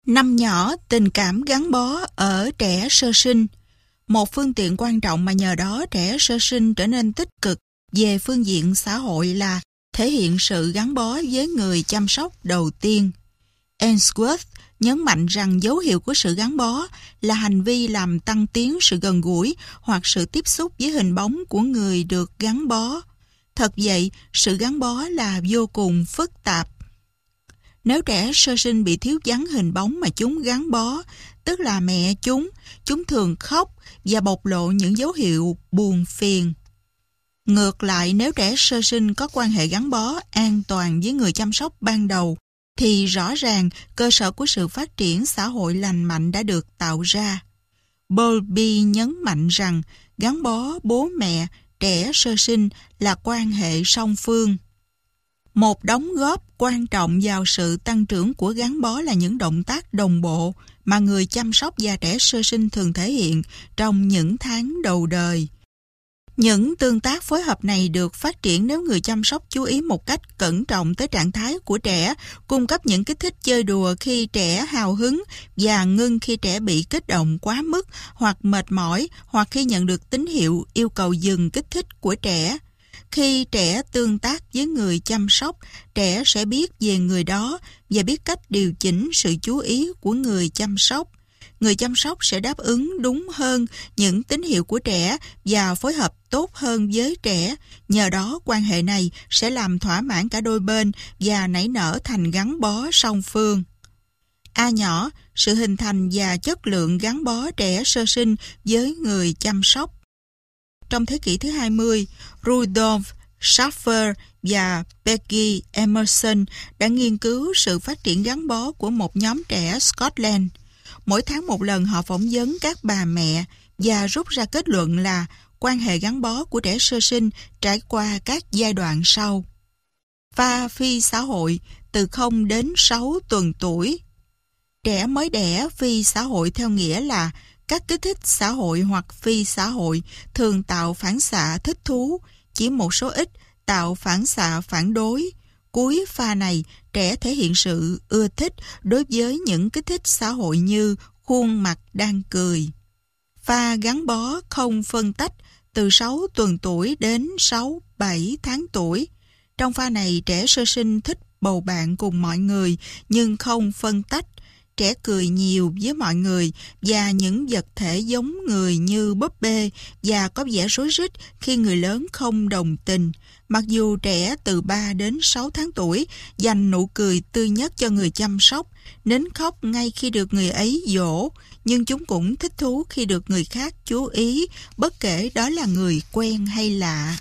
Năm nhỏ, tình cảm gắn bó ở trẻ sơ sinh. Một phương tiện quan trọng mà nhờ đó trẻ sơ sinh trở nên tích cực về phương diện xã hội là thể hiện sự gắn bó với người chăm sóc đầu tiên. Ainsworth nhấn mạnh rằng dấu hiệu của sự gắn bó là hành vi làm tăng tiến sự gần gũi hoặc sự tiếp xúc với hình bóng của người được gắn bó. Thật vậy, sự gắn bó là vô cùng phức tạp. Nếu trẻ sơ sinh bị thiếu vắng hình bóng mà chúng gắn bó, tức là mẹ chúng thường khóc và bộc lộ những dấu hiệu buồn phiền. Ngược lại, nếu trẻ sơ sinh có quan hệ gắn bó an toàn với người chăm sóc ban đầu, thì rõ ràng cơ sở của sự phát triển xã hội lành mạnh đã được tạo ra. Bowlby nhấn mạnh rằng gắn bó bố mẹ trẻ sơ sinh là quan hệ song phương. Một đóng góp quan trọng vào sự tăng trưởng của gắn bó là những động tác đồng bộ mà người chăm sóc và trẻ sơ sinh thường thể hiện trong những tháng đầu đời. Những tương tác phối hợp này được phát triển nếu người chăm sóc chú ý một cách cẩn trọng tới trạng thái của trẻ, cung cấp những kích thích chơi đùa khi trẻ hào hứng và ngưng khi trẻ bị kích động quá mức hoặc mệt mỏi, hoặc khi nhận được tín hiệu yêu cầu dừng kích thích của trẻ. Khi trẻ tương tác với người chăm sóc, trẻ sẽ biết về người đó và biết cách điều chỉnh sự chú ý của người chăm sóc. Người chăm sóc sẽ đáp ứng đúng hơn những tín hiệu của trẻ và phối hợp tốt hơn với trẻ. Nhờ đó, quan hệ này sẽ làm thỏa mãn cả đôi bên và nảy nở thành gắn bó song phương. A nhỏ, sự hình thành và chất lượng gắn bó trẻ sơ sinh với người chăm sóc. Trong thế kỷ thứ 20, Rudolf Schaffer và Peggy Emerson đã nghiên cứu sự phát triển gắn bó của một nhóm trẻ Scotland. Mỗi tháng một lần họ phỏng vấn các bà mẹ và rút ra kết luận là quan hệ gắn bó của trẻ sơ sinh trải qua các giai đoạn sau. Pha phi xã hội từ 0 đến 6 tuần tuổi. Trẻ mới đẻ phi xã hội theo nghĩa là các kích thích xã hội hoặc phi xã hội thường tạo phản xạ thích thú, chỉ một số ít tạo phản xạ phản đối. Cuối pha này, trẻ thể hiện sự ưa thích đối với những kích thích xã hội như khuôn mặt đang cười. Pha gắn bó không phân tách từ 6 tuần tuổi đến 6-7 tháng tuổi. Trong pha này, trẻ sơ sinh thích bầu bạn cùng mọi người nhưng không phân tách. Trẻ cười nhiều với mọi người và những vật thể giống người như búp bê và có vẻ rối rít khi người lớn không đồng tình. Mặc dù trẻ từ 3 đến 6 tháng tuổi dành nụ cười tươi nhất cho người chăm sóc, nín khóc ngay khi được người ấy dỗ, nhưng chúng cũng thích thú khi được người khác chú ý, bất kể đó là người quen hay lạ.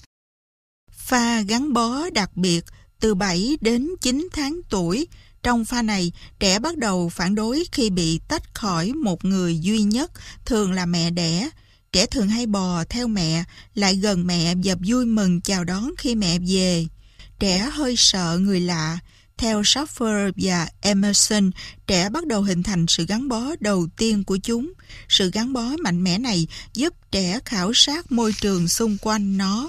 Pha gắn bó đặc biệt từ 7 đến 9 tháng tuổi. Trong pha này, trẻ bắt đầu phản đối khi bị tách khỏi một người duy nhất, thường là mẹ đẻ. Trẻ thường hay bò theo mẹ, lại gần mẹ và vui mừng chào đón khi mẹ về. Trẻ hơi sợ người lạ. Theo Schaffer và Emerson, trẻ bắt đầu hình thành sự gắn bó đầu tiên của chúng. Sự gắn bó mạnh mẽ này giúp trẻ khảo sát môi trường xung quanh nó.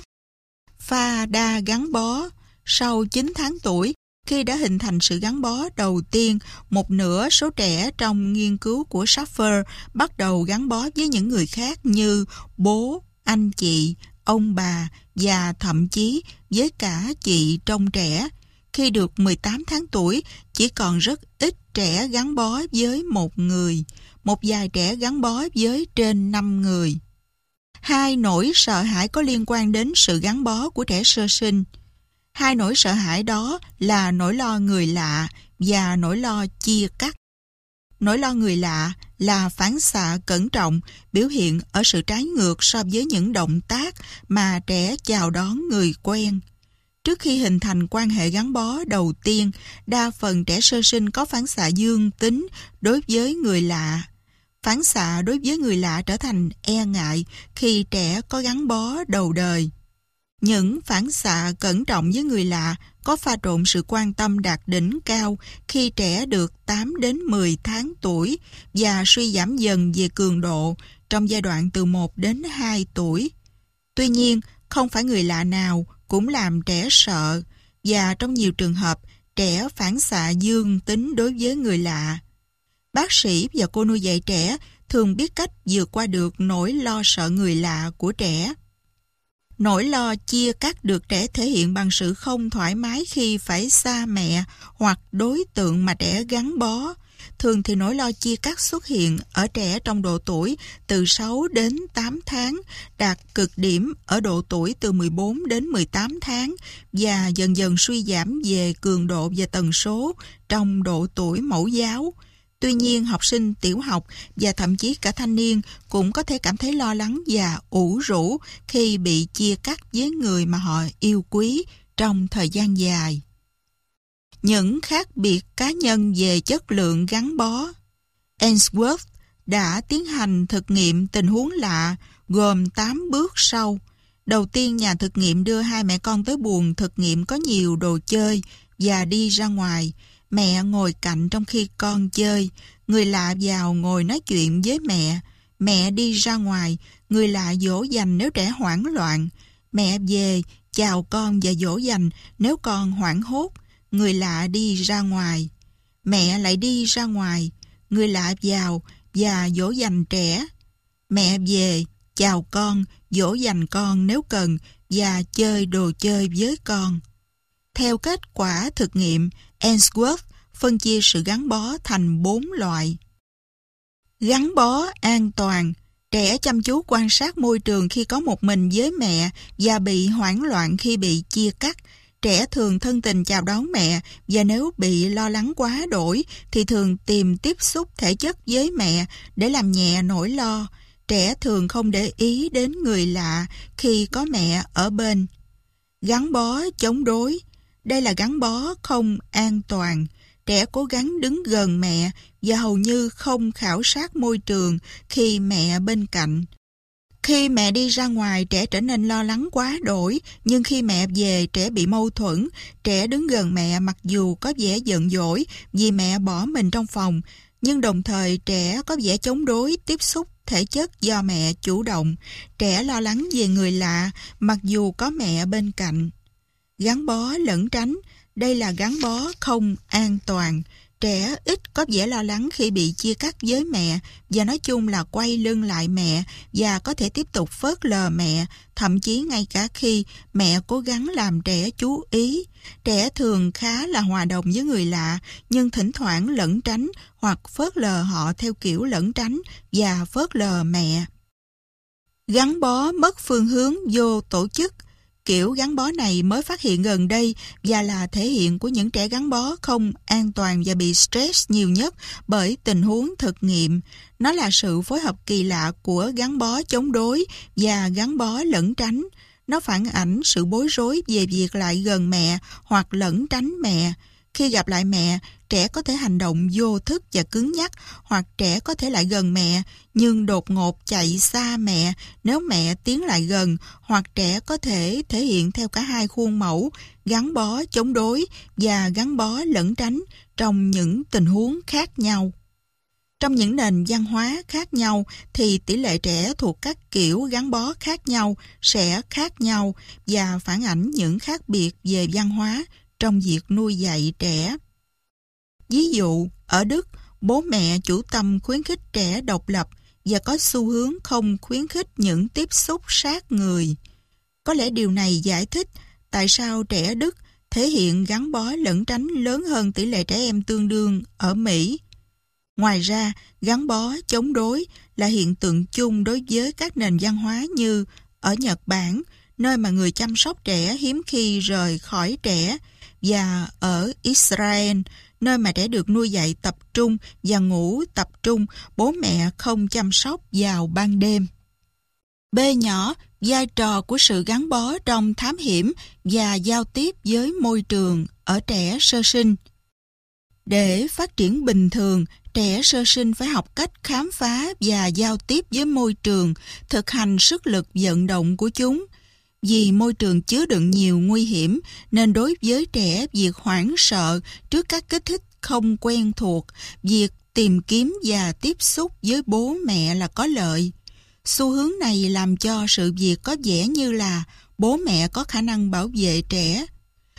Pha đa gắn bó. Sau 9 tháng tuổi, khi đã hình thành sự gắn bó đầu tiên, một nửa số trẻ trong nghiên cứu của Schaffer bắt đầu gắn bó với những người khác như bố, anh chị, ông bà và thậm chí với cả chị trong trẻ. Khi được 18 tháng tuổi, chỉ còn rất ít trẻ gắn bó với một người, một vài trẻ gắn bó với trên 5 người. Hai nỗi sợ hãi có liên quan đến sự gắn bó của trẻ sơ sinh. Hai nỗi sợ hãi đó là nỗi lo người lạ và nỗi lo chia cắt. Nỗi lo người lạ là phản xạ cẩn trọng biểu hiện ở sự trái ngược so với những động tác mà trẻ chào đón người quen. Trước khi hình thành quan hệ gắn bó đầu tiên, đa phần trẻ sơ sinh có phản xạ dương tính đối với người lạ. Phản xạ đối với người lạ trở thành e ngại khi trẻ có gắn bó đầu đời. Những phản xạ cẩn trọng với người lạ có pha trộn sự quan tâm đạt đỉnh cao khi trẻ được 8 đến 10 tháng tuổi và suy giảm dần về cường độ trong giai đoạn từ 1 đến 2 tuổi. Tuy nhiên, không phải người lạ nào cũng làm trẻ sợ, và trong nhiều trường hợp, trẻ phản xạ dương tính đối với người lạ. bác sĩ và cô nuôi dạy trẻ thường biết cách vượt qua được nỗi lo sợ người lạ của trẻ. Nỗi lo chia cắt được trẻ thể hiện bằng sự không thoải mái khi phải xa mẹ hoặc đối tượng mà trẻ gắn bó. Thường thì nỗi lo chia cắt xuất hiện ở trẻ trong độ tuổi từ 6 đến 8 tháng, đạt cực điểm ở độ tuổi từ 14 đến 18 tháng và dần dần suy giảm về cường độ và tần số trong độ tuổi mẫu giáo. Tuy nhiên, học sinh tiểu học và thậm chí cả thanh niên cũng có thể cảm thấy lo lắng và ủ rũ khi bị chia cắt với người mà họ yêu quý trong thời gian dài. Những khác biệt cá nhân về chất lượng gắn bó. Ainsworth đã tiến hành thực nghiệm tình huống lạ gồm 8 bước sau. Đầu tiên, nhà thực nghiệm đưa hai mẹ con tới buồng thực nghiệm có nhiều đồ chơi và đi ra ngoài. Mẹ ngồi cạnh trong khi con chơi. Người lạ vào ngồi nói chuyện với mẹ. Mẹ đi ra ngoài. Người lạ dỗ dành nếu trẻ hoảng loạn. Mẹ về, chào con và dỗ dành nếu con hoảng hốt. Người lạ đi ra ngoài. Mẹ lại đi ra ngoài. Người lạ vào và dỗ dành trẻ. Mẹ về, chào con, dỗ dành con nếu cần và chơi đồ chơi với con. Theo kết quả thực nghiệm, Ainsworth phân chia sự gắn bó thành 4 loại. Gắn bó an toàn. Trẻ chăm chú quan sát môi trường khi có một mình với mẹ và bị hoảng loạn khi bị chia cắt. Trẻ thường thân tình chào đón mẹ và nếu bị lo lắng quá đỗi thì thường tìm tiếp xúc thể chất với mẹ để làm nhẹ nỗi lo. Trẻ thường không để ý đến người lạ khi có mẹ ở bên. Gắn bó chống đối. Đây là gắn bó không an toàn. Trẻ cố gắng đứng gần mẹ và hầu như không khảo sát môi trường khi mẹ bên cạnh. Khi mẹ đi ra ngoài, trẻ trở nên lo lắng quá đỗi, nhưng khi mẹ về, trẻ bị mâu thuẫn. Trẻ đứng gần mẹ mặc dù có vẻ giận dỗi vì mẹ bỏ mình trong phòng, nhưng đồng thời trẻ có vẻ chống đối tiếp xúc thể chất do mẹ chủ động. Trẻ lo lắng về người lạ mặc dù có mẹ bên cạnh. Gắn bó lẩn tránh. Đây là gắn bó không an toàn. Trẻ ít có vẻ lo lắng khi bị chia cắt với mẹ và nói chung là quay lưng lại mẹ và có thể tiếp tục phớt lờ mẹ, thậm chí ngay cả khi mẹ cố gắng làm trẻ chú ý. Trẻ thường khá là hòa đồng với người lạ nhưng thỉnh thoảng lẩn tránh hoặc phớt lờ họ theo kiểu lẩn tránh và phớt lờ mẹ. Gắn bó mất phương hướng vô tổ chức. Kiểu gắn bó này mới phát hiện gần đây và là thể hiện của những trẻ gắn bó không an toàn và bị stress nhiều nhất bởi tình huống thực nghiệm. Nó là sự phối hợp kỳ lạ của gắn bó chống đối và gắn bó lẩn tránh. Nó phản ảnh sự bối rối về việc lại gần mẹ hoặc lẩn tránh mẹ. Khi gặp lại mẹ, trẻ có thể hành động vô thức và cứng nhắc, hoặc trẻ có thể lại gần mẹ nhưng đột ngột chạy xa mẹ nếu mẹ tiến lại gần, hoặc trẻ có thể thể hiện theo cả hai khuôn mẫu gắn bó chống đối và gắn bó lẩn tránh trong những tình huống khác nhau. Trong những nền văn hóa khác nhau thì tỷ lệ trẻ thuộc các kiểu gắn bó khác nhau sẽ khác nhau và phản ảnh những khác biệt về văn hóa trong việc nuôi dạy trẻ. Ví dụ, ở Đức, bố mẹ chủ tâm khuyến khích trẻ độc lập và có xu hướng không khuyến khích những tiếp xúc sát người. Có lẽ điều này giải thích tại sao trẻ Đức thể hiện gắn bó lẩn tránh lớn hơn tỷ lệ trẻ em tương đương ở Mỹ. Ngoài ra, gắn bó chống đối là hiện tượng chung đối với các nền văn hóa như ở Nhật Bản, nơi mà người chăm sóc trẻ hiếm khi rời khỏi trẻ, và ở Israel, nơi mà trẻ được nuôi dạy tập trung và ngủ tập trung, bố mẹ không chăm sóc vào ban đêm. B nhỏ, vai trò của sự gắn bó trong thám hiểm và giao tiếp với môi trường ở trẻ sơ sinh. Để phát triển bình thường, trẻ sơ sinh phải học cách khám phá và giao tiếp với môi trường, thực hành sức lực vận động của chúng. Vì môi trường chứa đựng nhiều nguy hiểm, nên đối với trẻ, việc hoảng sợ trước các kích thích không quen thuộc, việc tìm kiếm và tiếp xúc với bố mẹ là có lợi. Xu hướng này làm cho sự việc có vẻ như là bố mẹ có khả năng bảo vệ trẻ.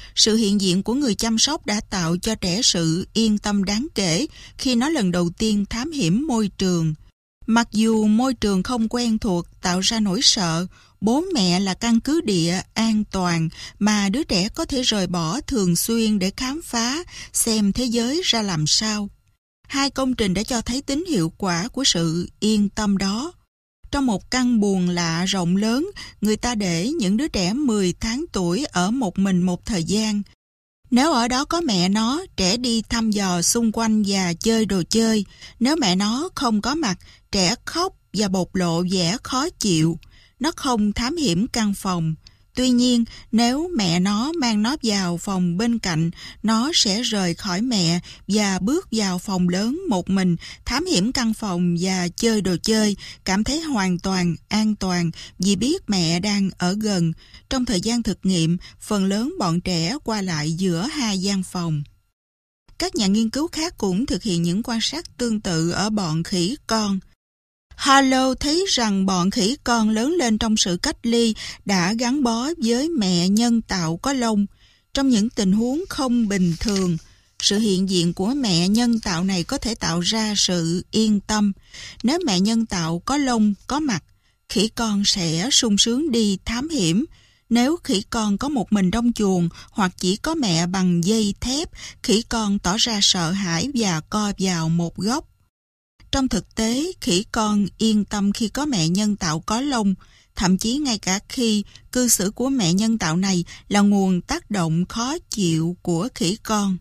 Sự hiện diện của người chăm sóc đã tạo cho trẻ sự yên tâm đáng kể khi nó lần đầu tiên thám hiểm môi trường. Mặc dù môi trường không quen thuộc tạo ra nỗi sợ, bố mẹ là căn cứ địa an toàn mà đứa trẻ có thể rời bỏ thường xuyên để khám phá, xem thế giới ra làm sao. Hai công trình đã cho thấy tính hiệu quả của sự yên tâm đó. Trong một căn buồng lạ rộng lớn, người ta để những đứa trẻ 10 tháng tuổi ở một mình một thời gian. Nếu ở đó có mẹ nó, trẻ đi thăm dò xung quanh và chơi đồ chơi. Nếu mẹ nó không có mặt, trẻ khóc và bộc lộ vẻ khó chịu. Nó không thám hiểm căn phòng. Tuy nhiên, nếu mẹ nó mang nó vào phòng bên cạnh, nó sẽ rời khỏi mẹ và bước vào phòng lớn một mình, thám hiểm căn phòng và chơi đồ chơi, cảm thấy hoàn toàn an toàn vì biết mẹ đang ở gần. Trong thời gian thực nghiệm, phần lớn bọn trẻ qua lại giữa hai gian phòng. Các nhà nghiên cứu khác cũng thực hiện những quan sát tương tự ở bọn khỉ con. Harlow thấy rằng bọn khỉ con lớn lên trong sự cách ly đã gắn bó với mẹ nhân tạo có lông. Trong những tình huống không bình thường, sự hiện diện của mẹ nhân tạo này có thể tạo ra sự yên tâm. Nếu mẹ nhân tạo có lông, có mặt, khỉ con sẽ sung sướng đi thám hiểm. Nếu khỉ con có một mình trong chuồng hoặc chỉ có mẹ bằng dây thép, khỉ con tỏ ra sợ hãi và co vào một góc. Trong thực tế, khỉ con yên tâm khi có mẹ nhân tạo có lông, thậm chí ngay cả khi cư xử của mẹ nhân tạo này là nguồn tác động khó chịu của khỉ con.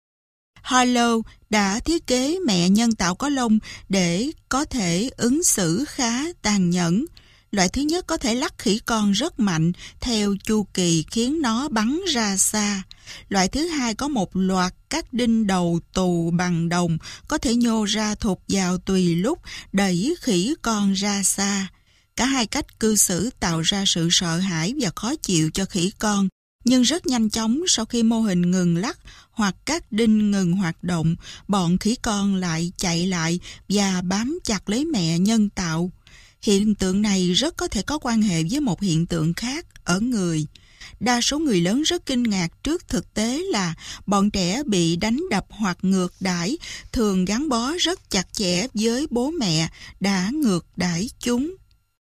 Harlow đã thiết kế mẹ nhân tạo có lông để có thể ứng xử khá tàn nhẫn. Loại thứ nhất có thể lắc khỉ con rất mạnh theo chu kỳ khiến nó bắn ra xa. Loại thứ hai có một loạt các đinh đầu tù bằng đồng có thể nhô ra thụt vào tùy lúc đẩy khỉ con ra xa. Cả hai cách cư xử tạo ra sự sợ hãi và khó chịu cho khỉ con. Nhưng rất nhanh chóng sau khi mô hình ngừng lắc hoặc các đinh ngừng hoạt động, bọn khỉ con lại chạy lại và bám chặt lấy mẹ nhân tạo. Hiện tượng này rất có thể có quan hệ với một hiện tượng khác ở người. Đa số người lớn rất kinh ngạc trước thực tế là bọn trẻ bị đánh đập hoặc ngược đãi thường gắn bó rất chặt chẽ với bố mẹ đã ngược đãi chúng.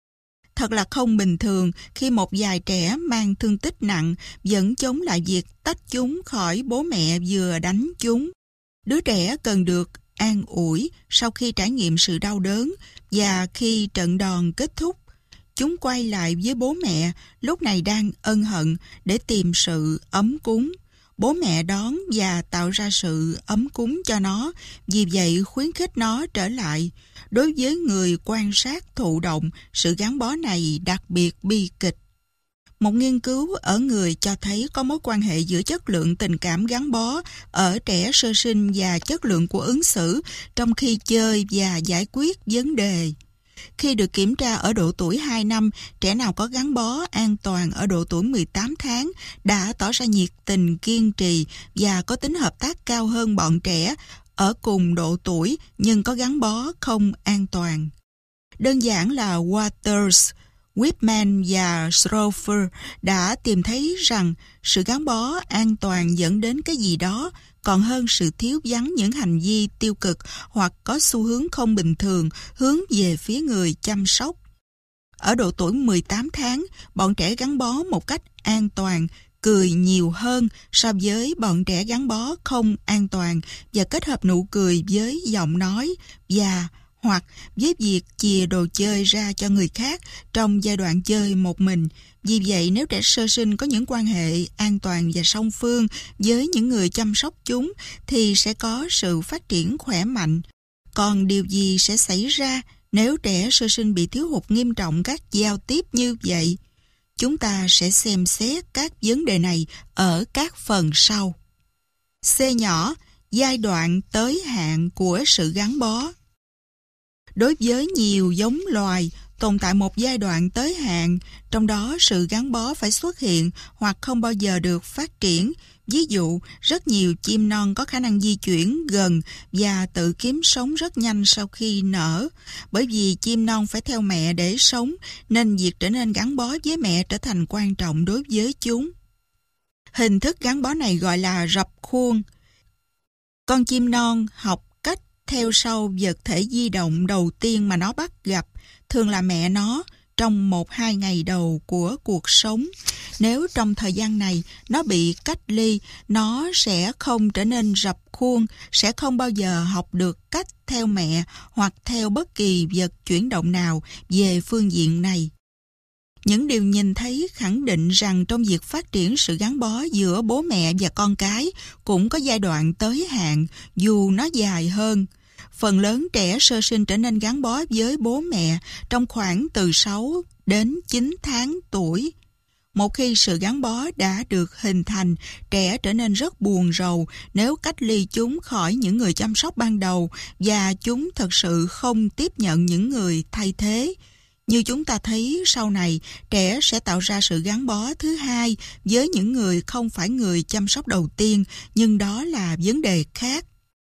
Thật là không bình thường khi một vài trẻ mang thương tích nặng vẫn chống lại việc tách chúng khỏi bố mẹ vừa đánh chúng. Đứa trẻ cần được an ủi sau khi trải nghiệm sự đau đớn và khi trận đòn kết thúc, chúng quay lại với bố mẹ lúc này đang ân hận để tìm sự ấm cúng. Bố mẹ đón và tạo ra sự ấm cúng cho nó, vì vậy khuyến khích nó trở lại. Đối với người quan sát thụ động, sự gắn bó này đặc biệt bi kịch. Một nghiên cứu ở người cho thấy có mối quan hệ giữa chất lượng tình cảm gắn bó ở trẻ sơ sinh và chất lượng của ứng xử trong khi chơi và giải quyết vấn đề. Khi được kiểm tra ở độ tuổi 2 năm, trẻ nào có gắn bó an toàn ở độ tuổi 18 tháng đã tỏ ra nhiệt tình, kiên trì và có tính hợp tác cao hơn bọn trẻ ở cùng độ tuổi nhưng có gắn bó không an toàn. Đơn giản là Waters, Whitman và Schroeder đã tìm thấy rằng sự gắn bó an toàn dẫn đến cái gì đó còn hơn sự thiếu vắng những hành vi tiêu cực hoặc có xu hướng không bình thường hướng về phía người chăm sóc. Ở độ tuổi 18 tháng, bọn trẻ gắn bó một cách an toàn, cười nhiều hơn so với bọn trẻ gắn bó không an toàn và kết hợp nụ cười với giọng nói và hoặc với việc chìa đồ chơi ra cho người khác trong giai đoạn chơi một mình. Vì vậy, nếu trẻ sơ sinh có những quan hệ an toàn và song phương với những người chăm sóc chúng, thì sẽ có sự phát triển khỏe mạnh. Còn điều gì sẽ xảy ra nếu trẻ sơ sinh bị thiếu hụt nghiêm trọng các giao tiếp như vậy? Chúng ta sẽ xem xét các vấn đề này ở các phần sau. C nhỏ, giai đoạn tới hạn của sự gắn bó. Đối với nhiều giống loài, tồn tại một giai đoạn tới hạn, trong đó sự gắn bó phải xuất hiện hoặc không bao giờ được phát triển. Ví dụ, rất nhiều chim non có khả năng di chuyển gần và tự kiếm sống rất nhanh sau khi nở. Bởi vì chim non phải theo mẹ để sống, nên việc trở nên gắn bó với mẹ trở thành quan trọng đối với chúng. Hình thức gắn bó này gọi là rập khuôn. Con chim non học cách theo sau vật thể di động đầu tiên mà nó bắt gặp, thường là mẹ nó, trong 1-2 ngày đầu của cuộc sống. Nếu trong thời gian này nó bị cách ly, nó sẽ không trở nên rập khuôn, sẽ không bao giờ học được cách theo mẹ hoặc theo bất kỳ vật chuyển động nào về phương diện này. Những điều nhìn thấy khẳng định rằng trong việc phát triển sự gắn bó giữa bố mẹ và con cái cũng có giai đoạn tới hạn, dù nó dài hơn. Phần lớn trẻ sơ sinh trở nên gắn bó với bố mẹ trong khoảng từ 6 đến 9 tháng tuổi. Một khi sự gắn bó đã được hình thành, trẻ trở nên rất buồn rầu nếu cách ly chúng khỏi những người chăm sóc ban đầu và chúng thật sự không tiếp nhận những người thay thế. Như chúng ta thấy sau này, trẻ sẽ tạo ra sự gắn bó thứ hai với những người không phải người chăm sóc đầu tiên, nhưng đó là vấn đề khác.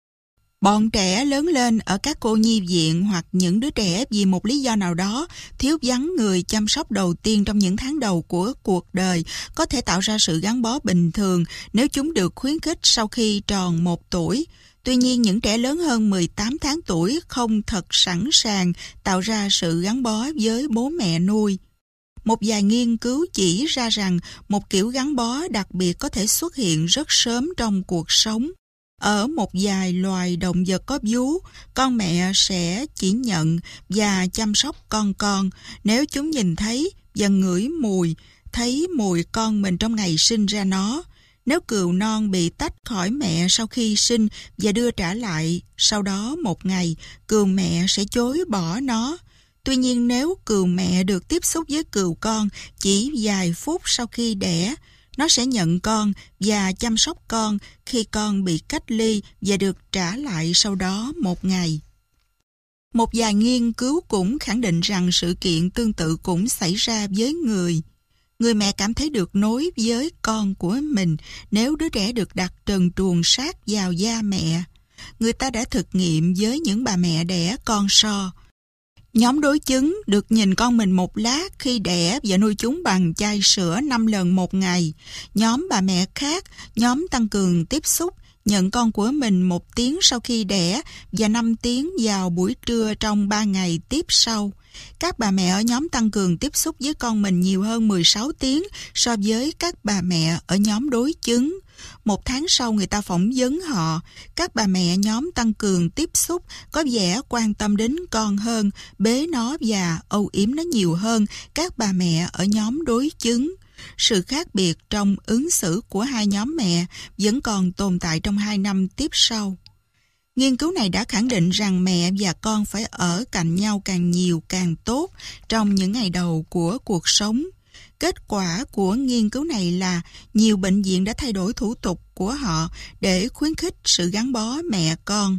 Bọn trẻ lớn lên ở các cô nhi viện hoặc những đứa trẻ vì một lý do nào đó thiếu vắng người chăm sóc đầu tiên trong những tháng đầu của cuộc đời có thể tạo ra sự gắn bó bình thường nếu chúng được khuyến khích sau khi tròn 1 tuổi. Tuy nhiên, những trẻ lớn hơn 18 tháng tuổi không thật sẵn sàng tạo ra sự gắn bó với bố mẹ nuôi. Một vài nghiên cứu chỉ ra rằng một kiểu gắn bó đặc biệt có thể xuất hiện rất sớm trong cuộc sống. Ở một vài loài động vật có vú, con mẹ sẽ chỉ nhận và chăm sóc con nếu chúng nhìn thấy và ngửi mùi, thấy mùi con mình trong ngày sinh ra nó. Nếu cừu non bị tách khỏi mẹ sau khi sinh và đưa trả lại sau đó 1 ngày, cừu mẹ sẽ chối bỏ nó. Tuy nhiên, nếu cừu mẹ được tiếp xúc với cừu con chỉ vài phút sau khi đẻ, nó sẽ nhận con và chăm sóc con khi con bị cách ly và được trả lại sau đó 1 ngày. Một vài nghiên cứu cũng khẳng định rằng sự kiện tương tự cũng xảy ra với người. Người mẹ cảm thấy được nối với con của mình nếu đứa trẻ được đặt trần truồng sát vào da mẹ. Người ta đã thực nghiệm với những bà mẹ đẻ con so. Nhóm đối chứng được nhìn con mình một lát khi đẻ và nuôi chúng bằng chai sữa 5 lần 1 ngày. Nhóm bà mẹ khác, nhóm tăng cường tiếp xúc, nhận con của mình 1 tiếng sau khi đẻ và 5 tiếng vào buổi trưa trong 3 ngày tiếp sau. Các bà mẹ ở nhóm tăng cường tiếp xúc với con mình nhiều hơn 16 tiếng so với các bà mẹ ở nhóm đối chứng. 1 tháng sau người ta phỏng vấn họ, các bà mẹ nhóm tăng cường tiếp xúc có vẻ quan tâm đến con hơn, bế nó và âu yếm nó nhiều hơn các bà mẹ ở nhóm đối chứng. Sự khác biệt trong ứng xử của hai nhóm mẹ vẫn còn tồn tại trong 2 năm tiếp sau. Nghiên cứu này đã khẳng định rằng mẹ và con phải ở cạnh nhau càng nhiều càng tốt trong những ngày đầu của cuộc sống. Kết quả của nghiên cứu này là nhiều bệnh viện đã thay đổi thủ tục của họ để khuyến khích sự gắn bó mẹ con.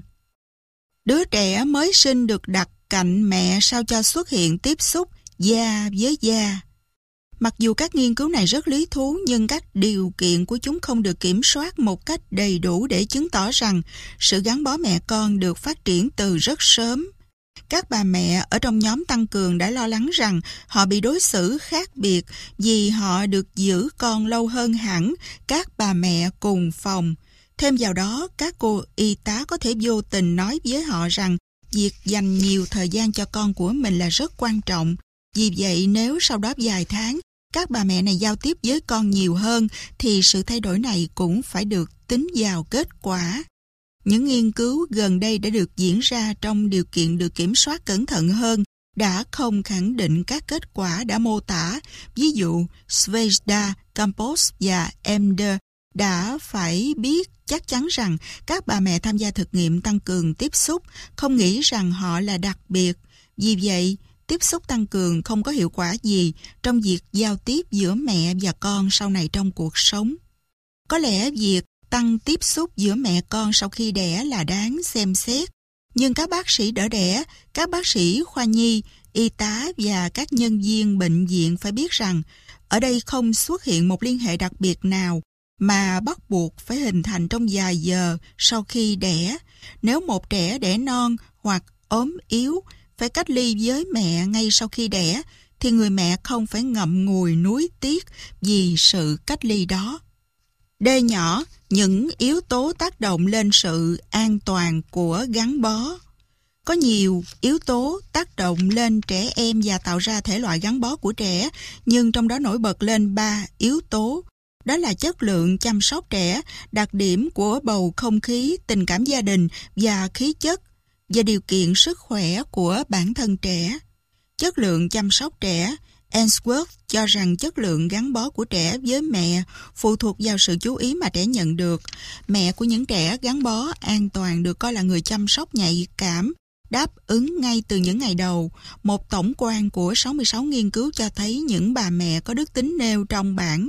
Đứa trẻ mới sinh được đặt cạnh mẹ sao cho xuất hiện tiếp xúc da với da. Mặc dù các nghiên cứu này rất lý thú, nhưng các điều kiện của chúng không được kiểm soát một cách đầy đủ để chứng tỏ rằng sự gắn bó mẹ con được phát triển từ rất sớm. Các bà mẹ ở trong nhóm tăng cường đã lo lắng rằng họ bị đối xử khác biệt vì họ được giữ con lâu hơn hẳn các bà mẹ cùng phòng. Thêm vào đó, các cô y tá có thể vô tình nói với họ rằng việc dành nhiều thời gian cho con của mình là rất quan trọng. Vì vậy, nếu sau đó vài tháng, các bà mẹ này giao tiếp với con nhiều hơn, thì sự thay đổi này cũng phải được tính vào kết quả. Những nghiên cứu gần đây đã được diễn ra trong điều kiện được kiểm soát cẩn thận hơn, đã không khẳng định các kết quả đã mô tả. Ví dụ, Svejda, Campos và Emder đã phải biết chắc chắn rằng các bà mẹ tham gia thực nghiệm tăng cường tiếp xúc không nghĩ rằng họ là đặc biệt. Vì vậy, tiếp xúc tăng cường không có hiệu quả gì trong việc giao tiếp giữa mẹ và con sau này trong cuộc sống. Có lẽ việc tăng tiếp xúc giữa mẹ con sau khi đẻ là đáng xem xét, nhưng các bác sĩ đỡ đẻ, các bác sĩ khoa nhi, y tá và các nhân viên bệnh viện phải biết rằng ở đây không xuất hiện một liên hệ đặc biệt nào mà bắt buộc phải hình thành trong vài giờ sau khi đẻ. Nếu một trẻ đẻ non hoặc ốm yếu phải cách ly với mẹ ngay sau khi đẻ, thì người mẹ không phải ngậm ngùi nuối tiếc vì sự cách ly đó. D nhỏ, những yếu tố tác động lên sự an toàn của gắn bó. Có nhiều yếu tố tác động lên trẻ em và tạo ra thể loại gắn bó của trẻ, nhưng trong đó nổi bật lên 3 yếu tố. Đó là chất lượng chăm sóc trẻ, đặc điểm của bầu không khí, tình cảm gia đình và khí chất, và điều kiện sức khỏe của bản thân trẻ. Chất lượng chăm sóc trẻ. Ainsworth cho rằng chất lượng gắn bó của trẻ với mẹ phụ thuộc vào sự chú ý mà trẻ nhận được. Mẹ của những trẻ gắn bó an toàn được coi là người chăm sóc nhạy cảm, đáp ứng ngay từ những ngày đầu. Một tổng quan của 66 nghiên cứu cho thấy những bà mẹ có đức tính nêu trong bảng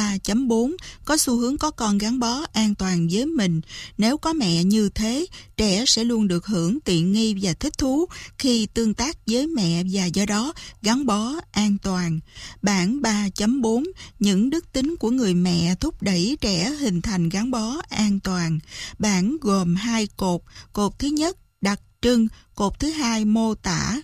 3.4 có xu hướng có con gắn bó an toàn với mình. Nếu có mẹ như thế, trẻ sẽ luôn được hưởng tiện nghi và thích thú khi tương tác với mẹ và do đó gắn bó an toàn. Bảng 3.4 những đức tính của người mẹ thúc đẩy trẻ hình thành gắn bó an toàn. Bảng gồm 2 cột. Cột thứ nhất đặc trưng, cột thứ hai mô tả.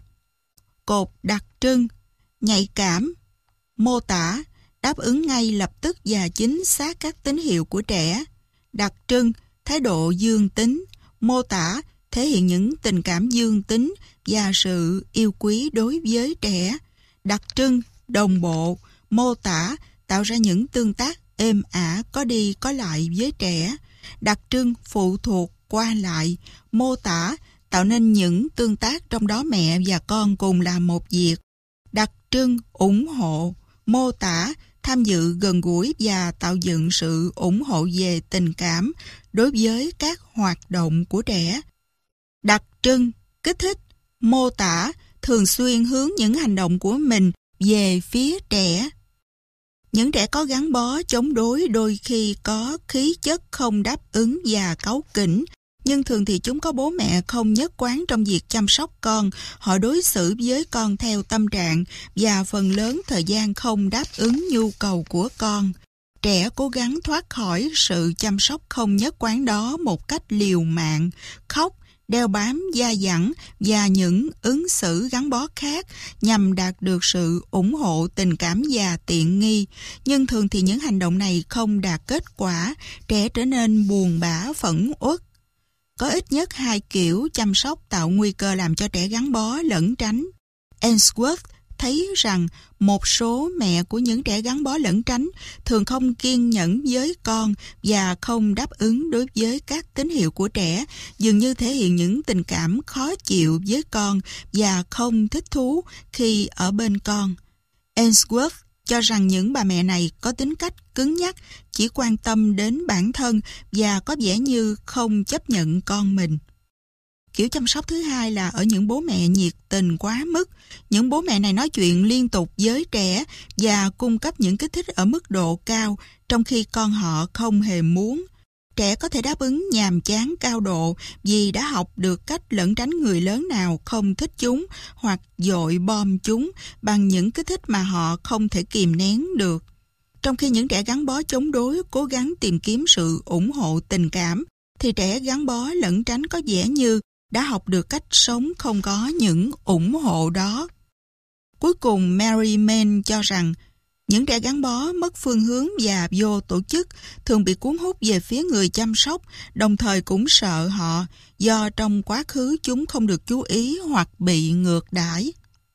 Cột đặc trưng, nhạy cảm, mô tả, đáp ứng ngay lập tức và chính xác các tín hiệu của trẻ. Đặc trưng, thái độ dương tính, mô tả, thể hiện những tình cảm dương tính và sự yêu quý đối với trẻ. Đặc trưng, đồng bộ, mô tả, tạo ra những tương tác êm ả có đi có lại với trẻ. Đặc trưng, phụ thuộc, qua lại, mô tả, tạo nên những tương tác trong đó mẹ và con cùng làm một việc. Đặc trưng, ủng hộ, mô tả, tham dự gần gũi và tạo dựng sự ủng hộ về tình cảm đối với các hoạt động của trẻ. Đặc trưng, kích thích, mô tả, thường xuyên hướng những hành động của mình về phía trẻ. Những trẻ có gắn bó chống đối đôi khi có khí chất không đáp ứng và cáu kỉnh, nhưng thường thì chúng có bố mẹ không nhất quán trong việc chăm sóc con. Họ đối xử với con theo tâm trạng và phần lớn thời gian không đáp ứng nhu cầu của con. Trẻ cố gắng thoát khỏi sự chăm sóc không nhất quán đó một cách liều mạng, khóc, đeo bám, gia dẳng và những ứng xử gắn bó khác nhằm đạt được sự ủng hộ, tình cảm và tiện nghi. Nhưng thường thì những hành động này không đạt kết quả, trẻ trở nên buồn bã, phẫn uất. Có ít nhất 2 kiểu chăm sóc tạo nguy cơ làm cho trẻ gắn bó lẩn tránh. Ainsworth thấy rằng một số mẹ của những trẻ gắn bó lẩn tránh thường không kiên nhẫn với con và không đáp ứng đối với các tín hiệu của trẻ, dường như thể hiện những tình cảm khó chịu với con và không thích thú khi ở bên con. Ainsworth cho rằng những bà mẹ này có tính cách cứng nhắc, chỉ quan tâm đến bản thân và có vẻ như không chấp nhận con mình. Kiểu chăm sóc thứ hai là ở những bố mẹ nhiệt tình quá mức. Những bố mẹ này nói chuyện liên tục với trẻ và cung cấp những kích thích ở mức độ cao, trong khi con họ không hề muốn. Trẻ có thể đáp ứng nhàm chán cao độ vì đã học được cách lẩn tránh người lớn nào không thích chúng hoặc dội bom chúng bằng những kích thích mà họ không thể kìm nén được. Trong khi những trẻ gắn bó chống đối cố gắng tìm kiếm sự ủng hộ tình cảm, thì trẻ gắn bó lẩn tránh có vẻ như đã học được cách sống không có những ủng hộ đó. Cuối cùng, Mary Mann cho rằng những trẻ gắn bó mất phương hướng và vô tổ chức thường bị cuốn hút về phía người chăm sóc, đồng thời cũng sợ họ do trong quá khứ chúng không được chú ý hoặc bị ngược đãi.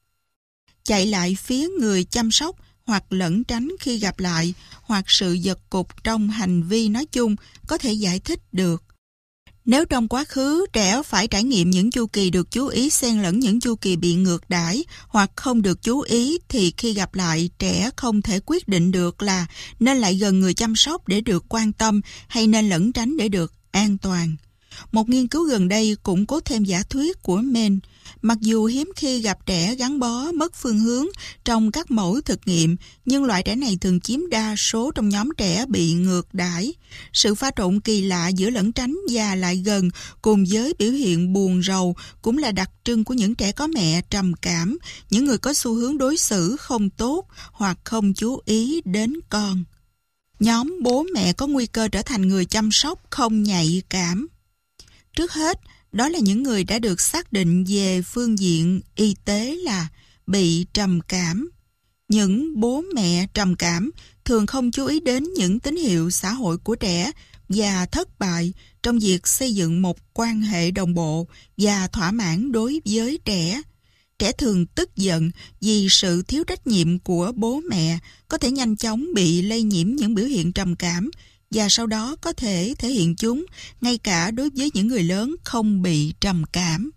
Chạy lại phía người chăm sóc hoặc lẩn tránh khi gặp lại, hoặc sự giật cục trong hành vi nói chung có thể giải thích được. Nếu trong quá khứ trẻ phải trải nghiệm những chu kỳ được chú ý xen lẫn những chu kỳ bị ngược đãi hoặc không được chú ý, thì khi gặp lại trẻ không thể quyết định được là nên lại gần người chăm sóc để được quan tâm hay nên lẩn tránh để được an toàn. Một nghiên cứu gần đây củng cố thêm giả thuyết của Mann. Mặc dù hiếm khi gặp trẻ gắn bó mất phương hướng trong các mẫu thực nghiệm, nhưng loại trẻ này thường chiếm đa số trong nhóm trẻ bị ngược đãi. Sự pha trộn kỳ lạ giữa lẩn tránh và lại gần cùng với biểu hiện buồn rầu cũng là đặc trưng của những trẻ có mẹ trầm cảm, những người có xu hướng đối xử không tốt hoặc không chú ý đến con. Nhóm bố mẹ có nguy cơ trở thành người chăm sóc không nhạy cảm. Trước hết, đó là những người đã được xác định về phương diện y tế là bị trầm cảm. Những bố mẹ trầm cảm thường không chú ý đến những tín hiệu xã hội của trẻ và thất bại trong việc xây dựng một quan hệ đồng bộ và thỏa mãn đối với trẻ. Trẻ thường tức giận vì sự thiếu trách nhiệm của bố mẹ, có thể nhanh chóng bị lây nhiễm những biểu hiện trầm cảm và sau đó có thể thể hiện chúng ngay cả đối với những người lớn không bị trầm cảm.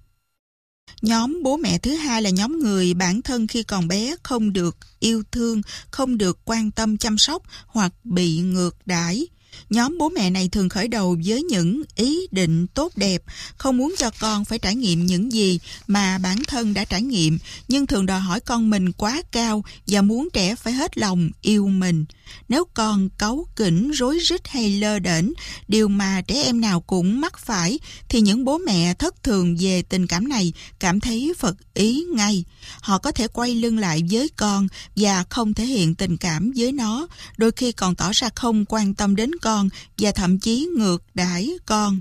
Nhóm bố mẹ thứ hai là nhóm người bản thân khi còn bé không được yêu thương, không được quan tâm chăm sóc hoặc bị ngược đãi. Nhóm bố mẹ này thường khởi đầu với những ý định tốt đẹp, không muốn cho con phải trải nghiệm những gì mà bản thân đã trải nghiệm, nhưng thường đòi hỏi con mình quá cao và muốn trẻ phải hết lòng yêu mình. Nếu con cáu kỉnh, rối rít hay lơ đễnh, điều mà trẻ em nào cũng mắc phải, thì những bố mẹ thất thường về tình cảm này cảm thấy phật ý ngay. Họ có thể quay lưng lại với con và không thể hiện tình cảm với nó, đôi khi còn tỏ ra không quan tâm đến con và thậm chí ngược đãi con.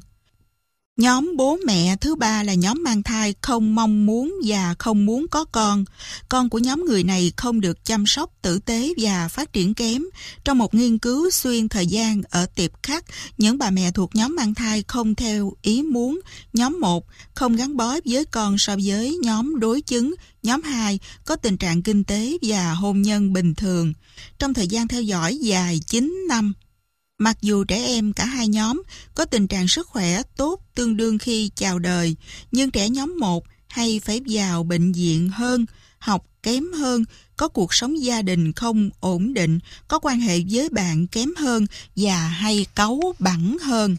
Nhóm bố mẹ thứ ba là nhóm mang thai không mong muốn và không muốn có con. Con của nhóm người này không được chăm sóc tử tế và phát triển kém. Trong một nghiên cứu xuyên thời gian ở Tiệp Khắc, những bà mẹ thuộc nhóm mang thai không theo ý muốn. Nhóm 1 không gắn bó với con so với nhóm đối chứng. Nhóm 2 có tình trạng kinh tế và hôn nhân bình thường. Trong thời gian theo dõi dài 9 năm, mặc dù trẻ em cả hai nhóm có tình trạng sức khỏe tốt tương đương khi chào đời, nhưng trẻ nhóm 1 hay phải vào bệnh viện hơn, học kém hơn, có cuộc sống gia đình không ổn định, có quan hệ với bạn kém hơn và hay cáu bẳn hơn.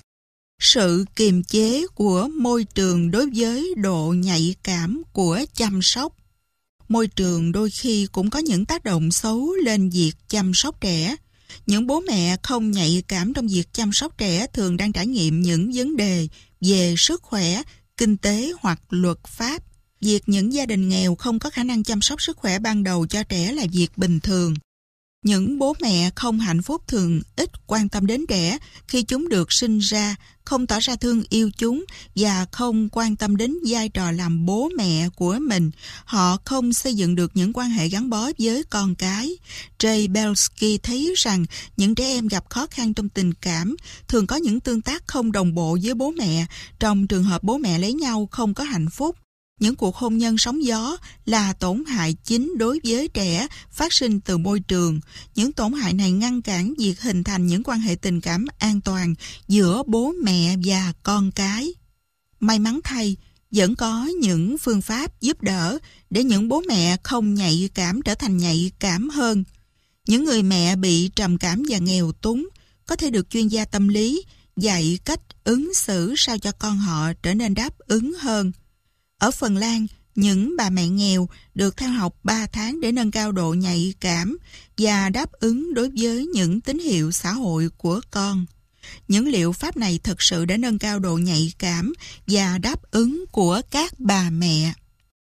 Sự kiềm chế của môi trường đối với độ nhạy cảm của chăm sóc. Môi trường đôi khi cũng có những tác động xấu lên việc chăm sóc trẻ. Những bố mẹ không nhạy cảm trong việc chăm sóc trẻ thường đang trải nghiệm những vấn đề về sức khỏe, kinh tế hoặc luật pháp. Việc những gia đình nghèo không có khả năng chăm sóc sức khỏe ban đầu cho trẻ là việc bình thường. Những bố mẹ không hạnh phúc thường ít quan tâm đến trẻ khi chúng được sinh ra, không tỏ ra thương yêu chúng và không quan tâm đến vai trò làm bố mẹ của mình. Họ không xây dựng được những quan hệ gắn bó với con cái. Jay Belsky thấy rằng những trẻ em gặp khó khăn trong tình cảm thường có những tương tác không đồng bộ với bố mẹ. Trong trường hợp bố mẹ lấy nhau không có hạnh phúc, những cuộc hôn nhân sóng gió là tổn hại chính đối với trẻ phát sinh từ môi trường. Những tổn hại này ngăn cản việc hình thành những quan hệ tình cảm an toàn giữa bố mẹ và con cái. May mắn thay, vẫn có những phương pháp giúp đỡ để những bố mẹ không nhạy cảm trở thành nhạy cảm hơn. Những người mẹ bị trầm cảm và nghèo túng có thể được chuyên gia tâm lý dạy cách ứng xử sao cho con họ trở nên đáp ứng hơn. Ở Phần Lan, những bà mẹ nghèo được theo học 3 tháng để nâng cao độ nhạy cảm và đáp ứng đối với những tín hiệu xã hội của con. Những liệu pháp này thực sự đã nâng cao độ nhạy cảm và đáp ứng của các bà mẹ.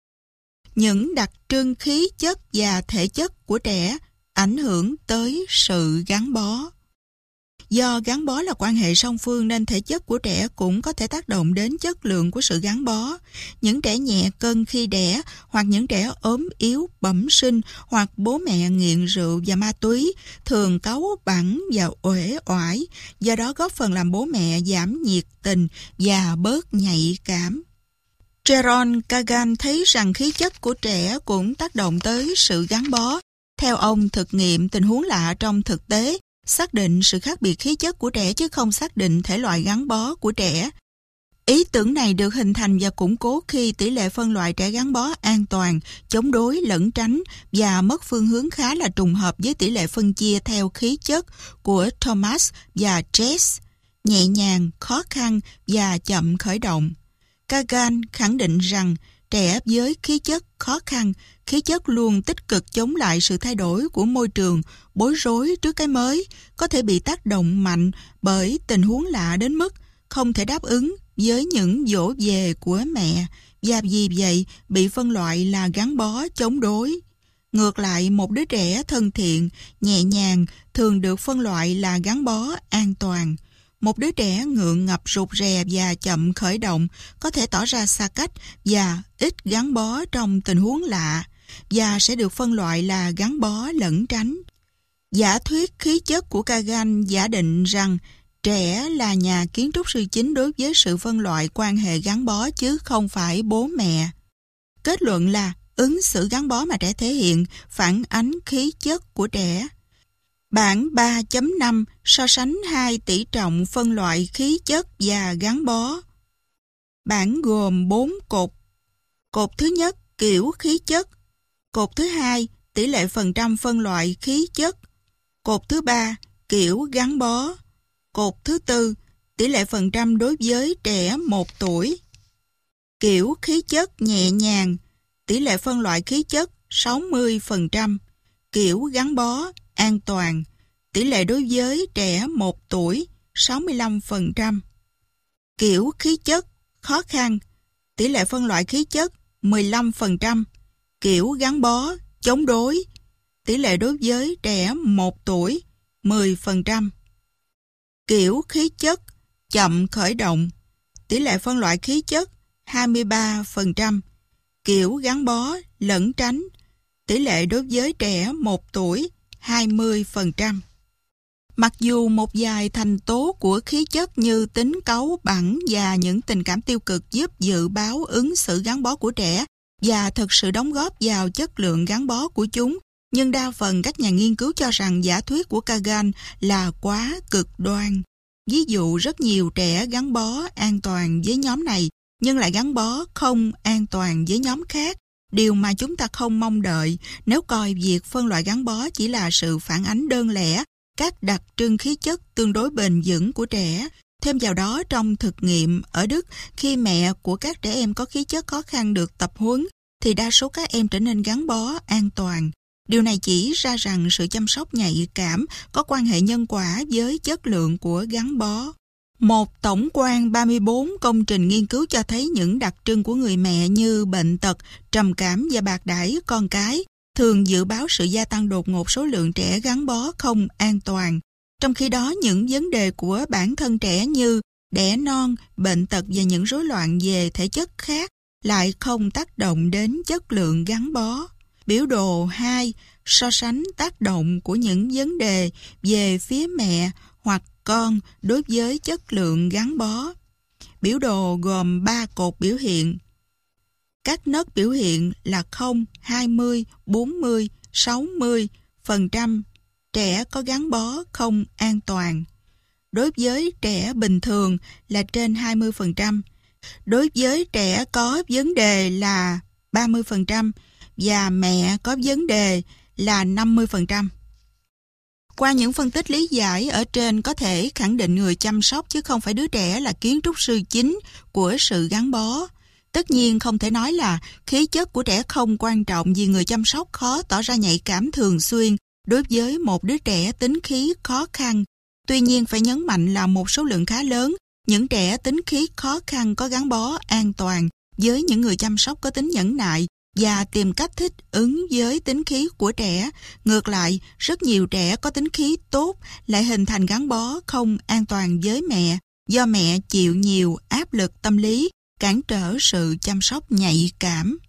Những đặc trưng khí chất và thể chất của trẻ ảnh hưởng tới sự gắn bó. Do gắn bó là quan hệ song phương nên thể chất của trẻ cũng có thể tác động đến chất lượng của sự gắn bó. Những trẻ nhẹ cân khi đẻ, hoặc những trẻ ốm yếu bẩm sinh, hoặc bố mẹ nghiện rượu và ma túy thường cáu bẳn và uể oải, do đó góp phần làm bố mẹ giảm nhiệt tình và bớt nhạy cảm. Jerome Kagan thấy rằng khí chất của trẻ cũng tác động tới sự gắn bó. Theo ông, thực nghiệm tình huống lạ trong thực tế xác định sự khác biệt khí chất của trẻ chứ không xác định thể loại gắn bó của trẻ. Ý tưởng này được hình thành và củng cố khi tỷ lệ phân loại trẻ gắn bó an toàn, chống đối, lẩn tránh và mất phương hướng khá là trùng hợp với tỷ lệ phân chia theo khí chất của Thomas và Jess, nhẹ nhàng, khó khăn và chậm khởi động. Kagan khẳng định rằng trẻ với khí chất khó khăn, khí chất luôn tích cực chống lại sự thay đổi của môi trường, bối rối trước cái mới, có thể bị tác động mạnh bởi tình huống lạ đến mức không thể đáp ứng với những dỗ về của mẹ, và vì vậy bị phân loại là gắn bó chống đối. Ngược lại, một đứa trẻ thân thiện, nhẹ nhàng thường được phân loại là gắn bó an toàn. Một đứa trẻ ngượng ngập rụt rè và chậm khởi động có thể tỏ ra xa cách và ít gắn bó trong tình huống lạ và sẽ được phân loại là gắn bó lẩn tránh. Giả thuyết khí chất của Kagan giả định rằng trẻ là nhà kiến trúc sư chính đối với sự phân loại quan hệ gắn bó chứ không phải bố mẹ. Kết luận là ứng xử gắn bó mà trẻ thể hiện phản ánh khí chất của trẻ. Bảng 3.5 so sánh 2 tỷ trọng phân loại khí chất và gắn bó. Bảng gồm 4 cột. Cột thứ nhất, kiểu khí chất. Cột thứ hai, tỷ lệ phần trăm phân loại khí chất. Cột thứ ba, kiểu gắn bó. Cột thứ tư, tỷ lệ phần trăm đối với trẻ 1 tuổi. Kiểu khí chất nhẹ nhàng, tỷ lệ phân loại khí chất 60%. Kiểu gắn bó, an toàn, tỷ lệ đối với trẻ 1 tuổi 65%. Kiểu khí chất khó khăn, tỷ lệ phân loại khí chất 15%. Kiểu gắn bó, chống đối, tỷ lệ đối với trẻ 1 tuổi 10%. Kiểu khí chất chậm khởi động, tỷ lệ phân loại khí chất 23%. Kiểu gắn bó lẩn tránh, tỷ lệ đối với trẻ 1 tuổi 20%. Mặc dù một vài thành tố của khí chất như tính cáu bẳn và những tình cảm tiêu cực giúp dự báo ứng xử gắn bó của trẻ và thực sự đóng góp vào chất lượng gắn bó của chúng, nhưng đa phần các nhà nghiên cứu cho rằng giả thuyết của Kagan là quá cực đoan. Ví dụ rất nhiều trẻ gắn bó an toàn với nhóm này nhưng lại gắn bó không an toàn với nhóm khác, điều mà chúng ta không mong đợi nếu coi việc phân loại gắn bó chỉ là sự phản ánh đơn lẻ các đặc trưng khí chất tương đối bền vững của trẻ. Thêm vào đó, trong thực nghiệm ở Đức, khi mẹ của các trẻ em có khí chất khó khăn được tập huấn, thì đa số các em trở nên gắn bó an toàn. Điều này chỉ ra rằng sự chăm sóc nhạy cảm có quan hệ nhân quả với chất lượng của gắn bó. Một tổng quan 34 công trình nghiên cứu cho thấy những đặc trưng của người mẹ như bệnh tật, trầm cảm và bạc đãi con cái thường dự báo sự gia tăng đột ngột số lượng trẻ gắn bó không an toàn. Trong khi đó, những vấn đề của bản thân trẻ như đẻ non, bệnh tật và những rối loạn về thể chất khác lại không tác động đến chất lượng gắn bó. Biểu đồ 2 so sánh tác động của những vấn đề về phía mẹ hoặc con đối với chất lượng gắn bó. Biểu đồ gồm 3 cột biểu hiện. Các nấc biểu hiện là 0, 20, 40, 60% trẻ có gắn bó không an toàn. Đối với trẻ bình thường là trên 20%. Đối với trẻ có vấn đề là 30% và mẹ có vấn đề là 50%. Qua những phân tích lý giải ở trên có thể khẳng định người chăm sóc chứ không phải đứa trẻ là kiến trúc sư chính của sự gắn bó. Tất nhiên không thể nói là khí chất của trẻ không quan trọng vì người chăm sóc khó tỏ ra nhạy cảm thường xuyên đối với một đứa trẻ tính khí khó khăn. Tuy nhiên phải nhấn mạnh là một số lượng khá lớn những trẻ tính khí khó khăn có gắn bó an toàn với những người chăm sóc có tính nhẫn nại và tìm cách thích ứng với tính khí của trẻ. Ngược lại, rất nhiều trẻ có tính khí tốt lại hình thành gắn bó không an toàn với mẹ do mẹ chịu nhiều áp lực tâm lý, cản trở sự chăm sóc nhạy cảm.